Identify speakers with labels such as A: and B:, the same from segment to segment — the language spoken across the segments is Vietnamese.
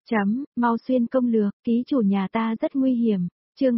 A: Mau xuyên công lược, ký chủ nhà ta rất nguy hiểm. Chương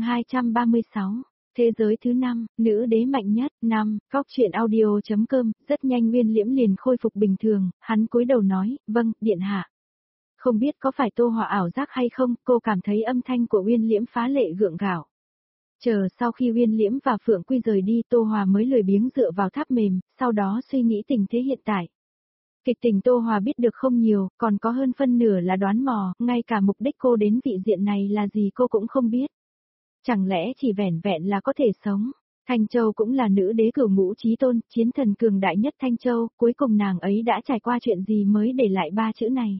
A: 236. Thế giới thứ 5, nữ đế mạnh nhất. 5. Góc truyện audio.com. Rất nhanh Nguyên Liễm liền khôi phục bình thường, hắn cúi đầu nói, vâng, điện hạ. Không biết có phải Tô Hòa ảo giác hay không, cô cảm thấy âm thanh của Nguyên Liễm phá lệ gượng gạo. Chờ sau khi Nguyên Liễm và Phượng Quy rời đi, Tô Hòa mới lười biếng dựa vào tháp mềm, sau đó suy nghĩ tình thế hiện tại. Kịch tình Tô Hòa biết được không nhiều, còn có hơn phân nửa là đoán mò, ngay cả mục đích cô đến vị diện này là gì cô cũng không biết. Chẳng lẽ chỉ vẻn vẹn là có thể sống? Thanh Châu cũng là nữ đế cửu ngũ chí tôn, chiến thần cường đại nhất Thanh Châu, cuối cùng nàng ấy đã trải qua chuyện gì mới để lại ba chữ này?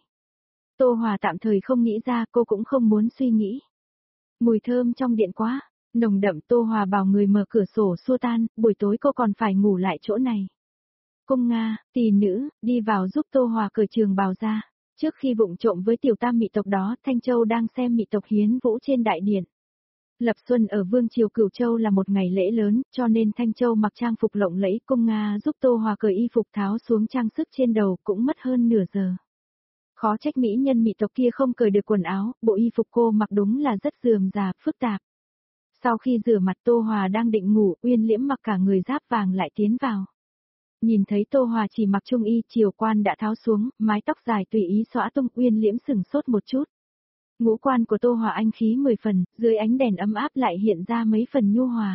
A: Tô Hòa tạm thời không nghĩ ra, cô cũng không muốn suy nghĩ. Mùi thơm trong điện quá, nồng đậm. Tô Hòa bảo người mở cửa sổ xua tan, buổi tối cô còn phải ngủ lại chỗ này. Cung Nga, tỷ nữ, đi vào giúp Tô Hòa cởi trường bào ra. Trước khi vụng trộm với tiểu tam mị tộc đó, Thanh Châu đang xem mị tộc hiến vũ trên đại điện. Lập xuân ở Vương triều Cửu Châu là một ngày lễ lớn, cho nên Thanh Châu mặc trang phục lộng lẫy. Cung Nga giúp Tô Hòa cởi y phục tháo xuống trang sức trên đầu, cũng mất hơn nửa giờ. Khó trách mỹ nhân mị tộc kia không cởi được quần áo, bộ y phục cô mặc đúng là rất rườm rà, phức tạp. Sau khi rửa mặt, Tô Hòa đang định ngủ, Uyên Liễm mặc cả người giáp vàng lại tiến vào. Nhìn thấy Tô Hòa chỉ mặc trung y, triều quan đã tháo xuống, mái tóc dài tùy ý xõa tung. Uyên Liễm sửng sốt một chút. Ngũ quan của Tô Hòa anh khí 10 phần, dưới ánh đèn ấm áp lại hiện ra mấy phần nhu hòa.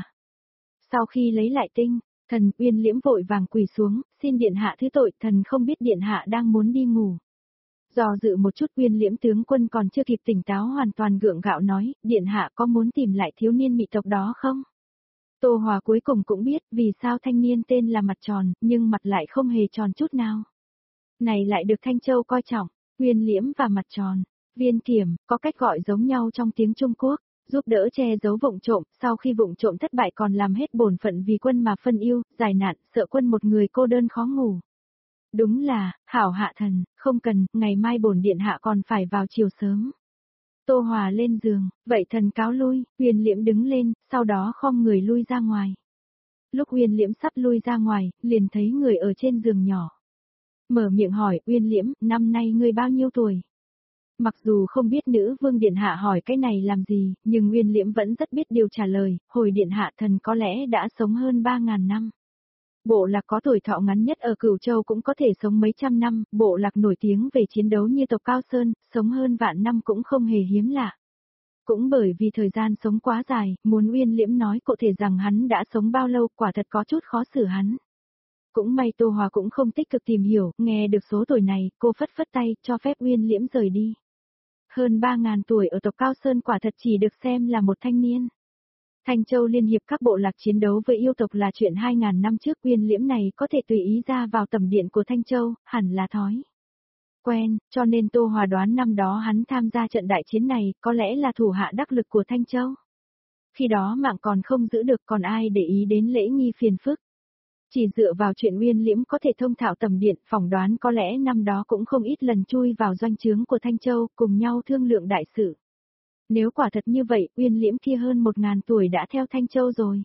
A: Sau khi lấy lại tinh thần, Uyên Liễm vội vàng quỳ xuống, xin điện hạ thứ tội, thần không biết điện hạ đang muốn đi ngủ. Do dự một chút, Uyên Liễm tướng quân còn chưa kịp tỉnh táo hoàn toàn gượng gạo nói, điện hạ có muốn tìm lại thiếu niên mị tộc đó không? Tô Hòa cuối cùng cũng biết vì sao thanh niên tên là mặt tròn, nhưng mặt lại không hề tròn chút nào. Này lại được Thanh Châu coi trọng. Uyên Liễm và mặt tròn, Viên Kiểm, có cách gọi giống nhau trong tiếng Trung Quốc, giúp đỡ che giấu vụng trộm, sau khi vụng trộm thất bại còn làm hết bổn phận vì quân mà phân yêu, giải nạn, sợ quân một người cô đơn khó ngủ. Đúng là, hảo hạ thần, không cần, ngày mai bổn điện hạ còn phải vào chiều sớm. Tô Hòa lên giường, vậy thần cáo lui. Uyên Liễm đứng lên, sau đó khom người lui ra ngoài. Lúc Uyên Liễm sắp lui ra ngoài, liền thấy người ở trên giường nhỏ. Mở miệng hỏi, Uyên Liễm, năm nay ngươi bao nhiêu tuổi? Mặc dù không biết nữ vương điện hạ hỏi cái này làm gì, nhưng Uyên Liễm vẫn rất biết điều trả lời, hồi điện hạ thần có lẽ đã sống hơn 3.000 năm. Bộ lạc có tuổi thọ ngắn nhất ở Cửu Châu cũng có thể sống mấy trăm năm, bộ lạc nổi tiếng về chiến đấu như tộc Cao Sơn, sống hơn vạn năm cũng không hề hiếm lạ. Cũng bởi vì thời gian sống quá dài, muốn Uyên Liễm nói cụ thể rằng hắn đã sống bao lâu, quả thật có chút khó xử hắn. Cũng may Tô Hòa cũng không tích cực tìm hiểu, nghe được số tuổi này, cô phất phất tay, cho phép Uyên Liễm rời đi. Hơn 3.000 tuổi ở tộc Cao Sơn quả thật chỉ được xem là một thanh niên. Thanh Châu liên hiệp các bộ lạc chiến đấu với yêu tộc là chuyện 2.000 năm trước. Uyên Liễm này có thể tùy ý ra vào tầm điện của Thanh Châu, hẳn là thói quen, cho nên Tô Hòa đoán năm đó hắn tham gia trận đại chiến này, có lẽ là thủ hạ đắc lực của Thanh Châu. Khi đó mạng còn không giữ được, còn ai để ý đến lễ nghi phiền phức. Chỉ dựa vào chuyện Uyên Liễm có thể thông thạo tầm điện, phỏng đoán có lẽ năm đó cũng không ít lần chui vào doanh trướng của Thanh Châu, cùng nhau thương lượng đại sự. Nếu quả thật như vậy, Uyên Liễm kia hơn 1.000 tuổi đã theo Thanh Châu rồi.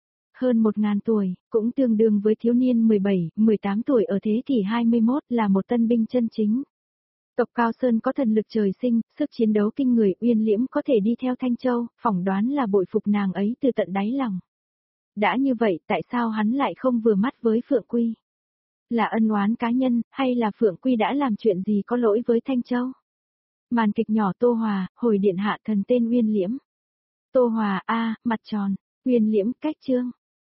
A: Hơn 1.000 tuổi, cũng tương đương với thiếu niên 17, 18 tuổi ở thế kỷ 21, là một tân binh chân chính. Tộc Cao Sơn có thần lực trời sinh, sức chiến đấu kinh người. Uyên Liễm có thể đi theo Thanh Châu, phỏng đoán là bội phục nàng ấy từ tận đáy lòng. Đã như vậy, tại sao hắn lại không vừa mắt với Phượng Quy? Là ân oán cá nhân, hay là Phượng Quy đã làm chuyện gì có lỗi với Thanh Châu? Màn kịch nhỏ. Tô Hòa, hồi điện hạ thần tên Uyên Liễm. Tô Hòa, mặt tròn, Uyên Liễm, cách chương.